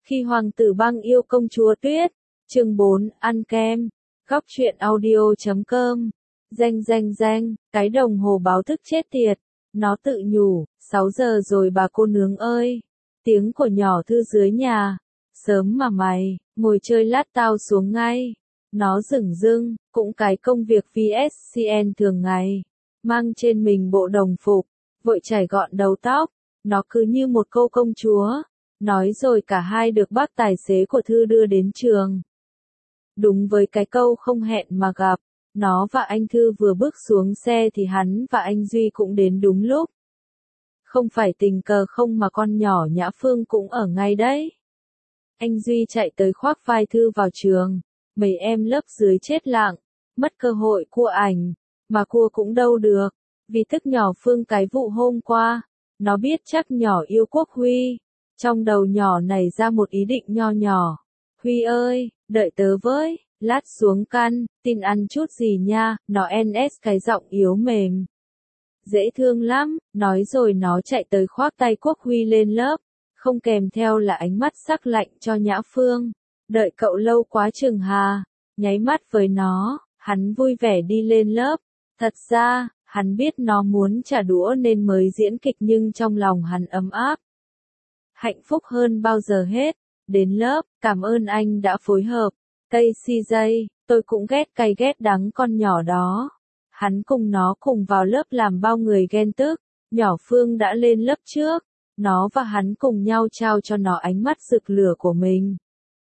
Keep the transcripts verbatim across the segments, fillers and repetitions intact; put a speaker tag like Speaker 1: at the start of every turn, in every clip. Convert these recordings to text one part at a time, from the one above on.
Speaker 1: Khi hoàng tử băng yêu công chúa tuyết, chương bốn, ăn kem, góc truyện audio chấm com, danh danh danh, cái đồng hồ báo thức chết tiệt, nó tự nhủ, sáu giờ rồi bà cô nướng ơi, tiếng của nhỏ thư dưới nhà, sớm mà mày, ngồi chơi lát tao xuống ngay, nó dửng dưng, cũng cái công việc vê ét xê en thường ngày, mang trên mình bộ đồng phục, vội chải gọn đầu tóc, nó cứ như một cô công chúa. Nói rồi cả hai được bác tài xế của Thư đưa đến trường. Đúng với cái câu không hẹn mà gặp, nó và anh Thư vừa bước xuống xe thì hắn và anh Duy cũng đến đúng lúc. Không phải tình cờ không mà con nhỏ Nhã Phương cũng ở ngay đấy. Anh Duy chạy tới khoác vai Thư vào trường, mấy em lớp dưới chết lặng, mất cơ hội cua ảnh, mà cua cũng đâu được, vì thức nhỏ Phương cái vụ hôm qua, nó biết chắc nhỏ yêu Quốc Huy. Trong đầu nhỏ nảy ra một ý định nho nhỏ. Huy ơi, đợi tớ với, lát xuống căn, tin ăn chút gì nha, nó en ét cái giọng yếu mềm. Dễ thương lắm, nói rồi nó chạy tới khoác tay Quốc Huy lên lớp, không kèm theo là ánh mắt sắc lạnh cho Nhã Phương. Đợi cậu lâu quá chừng hà, nháy mắt với nó, hắn vui vẻ đi lên lớp. Thật ra, hắn biết nó muốn trả đũa nên mới diễn kịch nhưng trong lòng hắn ấm áp. Hạnh phúc hơn bao giờ hết. Đến lớp, cảm ơn anh đã phối hợp. Tây xê giây, tôi cũng ghét cay ghét đắng con nhỏ đó. Hắn cùng nó cùng vào lớp làm bao người ghen tức. Nhỏ Phương đã lên lớp trước. Nó và hắn cùng nhau trao cho nó ánh mắt rực lửa của mình.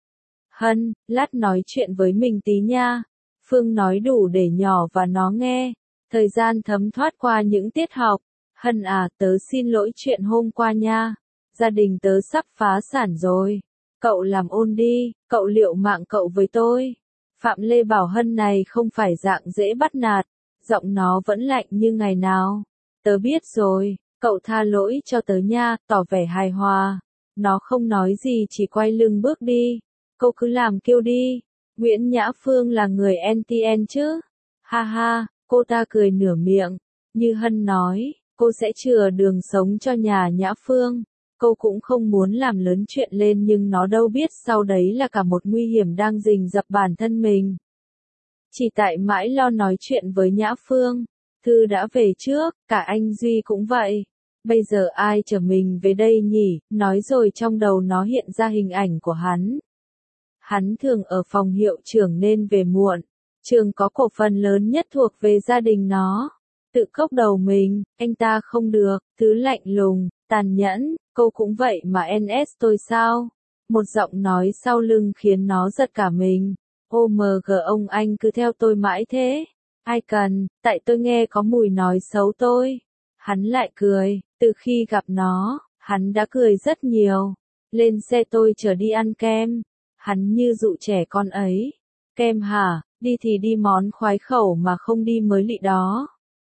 Speaker 1: Hân, lát nói chuyện với mình tí nha. Phương nói đủ để nhỏ và nó nghe. Thời gian thấm thoát qua những tiết học. Hân à, tớ xin lỗi chuyện hôm qua nha. Gia đình tớ sắp phá sản rồi. Cậu làm ôn đi, cậu liệu mạng cậu với tôi. Phạm Lê bảo Hân này không phải dạng dễ bắt nạt. Giọng nó vẫn lạnh như ngày nào. Tớ biết rồi, cậu tha lỗi cho tớ nha, tỏ vẻ hài hòa. Nó không nói gì chỉ quay lưng bước đi. Cậu cứ làm kêu đi. Nguyễn Nhã Phương là người en tê en chứ? Ha ha, cô ta cười nửa miệng. Như Hân nói, cô sẽ chừa đường sống cho nhà Nhã Phương. Cô cũng không muốn làm lớn chuyện lên nhưng nó đâu biết sau đấy là cả một nguy hiểm đang rình rập bản thân mình. Chỉ tại mãi lo nói chuyện với Nhã Phương, Thư đã về trước, cả anh Duy cũng vậy. Bây giờ ai chở mình về đây nhỉ, nói rồi trong đầu nó hiện ra hình ảnh của hắn. Hắn thường ở phòng hiệu trưởng nên về muộn, trường có cổ phần lớn nhất thuộc về gia đình nó. Tự cốc đầu mình, anh ta không được, thứ lạnh lùng, tàn nhẫn, cô cũng vậy mà en ét tôi sao? Một giọng nói sau lưng khiến nó giật cả mình. ô em giê ông anh cứ theo tôi mãi thế. Ai cần, tại tôi nghe có mùi nói xấu tôi. Hắn lại cười, từ khi gặp nó, hắn đã cười rất nhiều. Lên xe tôi chở đi ăn kem. Hắn như dụ trẻ con ấy. Kem hả, đi thì đi món khoái khẩu mà không đi mới lị đó.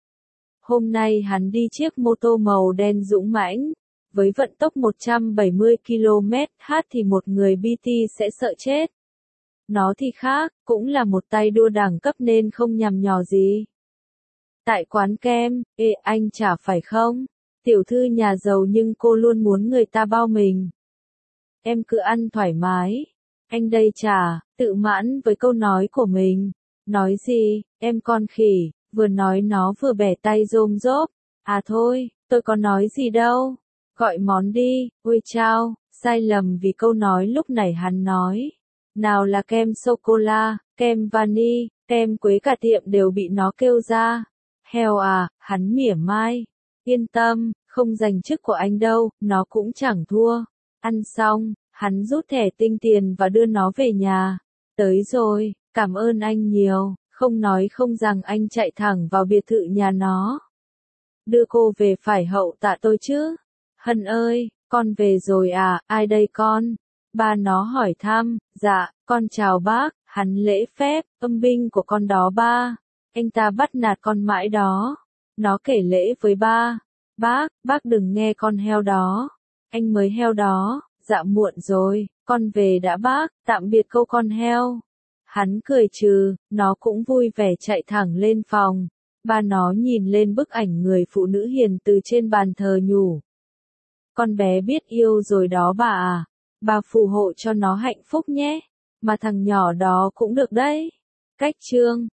Speaker 1: Hôm nay hắn đi chiếc mô tô màu đen dũng mãnh, với vận tốc một trăm bảy mươi ki lô mét h thì một người bê tê sẽ sợ chết. Nó thì khác, cũng là một tay đua đẳng cấp nên không nhằm nhò gì. Tại quán kem, ê anh chả phải không? Tiểu thư nhà giàu nhưng cô luôn muốn người ta bao mình. Em cứ ăn thoải mái. Anh đây chả, tự mãn với câu nói của mình. Nói gì, em con khỉ. Vừa nói nó vừa bẻ tay rôm rốp. À thôi, tôi có nói gì đâu. Gọi món đi, ôi chao, sai lầm vì câu nói lúc nãy hắn nói. Nào là kem sô-cô-la, kem vani, kem quế cả tiệm đều bị nó kêu ra. Heo à, hắn mỉa mai. Yên tâm, không giành chức của anh đâu, nó cũng chẳng thua. Ăn xong, hắn rút thẻ tinh tiền và đưa nó về nhà. Tới rồi, cảm ơn anh nhiều. Không nói không rằng anh chạy thẳng vào biệt thự nhà nó. Đưa cô về phải hậu tạ tôi chứ. Hân ơi, con về rồi à, ai đây con? Ba nó hỏi thăm, dạ, con chào bác, hắn lễ phép, âm binh của con đó ba. Anh ta bắt nạt con mãi đó. Nó kể lễ với ba. Bác, bác đừng nghe con heo đó. Anh mới heo đó, dạ muộn rồi, con về đã bác, tạm biệt câu con heo. Hắn cười trừ, nó cũng vui vẻ chạy thẳng lên phòng. Ba nó nhìn lên bức ảnh người phụ nữ hiền từ trên bàn thờ nhủ. Con bé biết yêu rồi đó bà à. Bà phù hộ cho nó hạnh phúc nhé. Mà thằng nhỏ đó cũng được đấy. Cách chương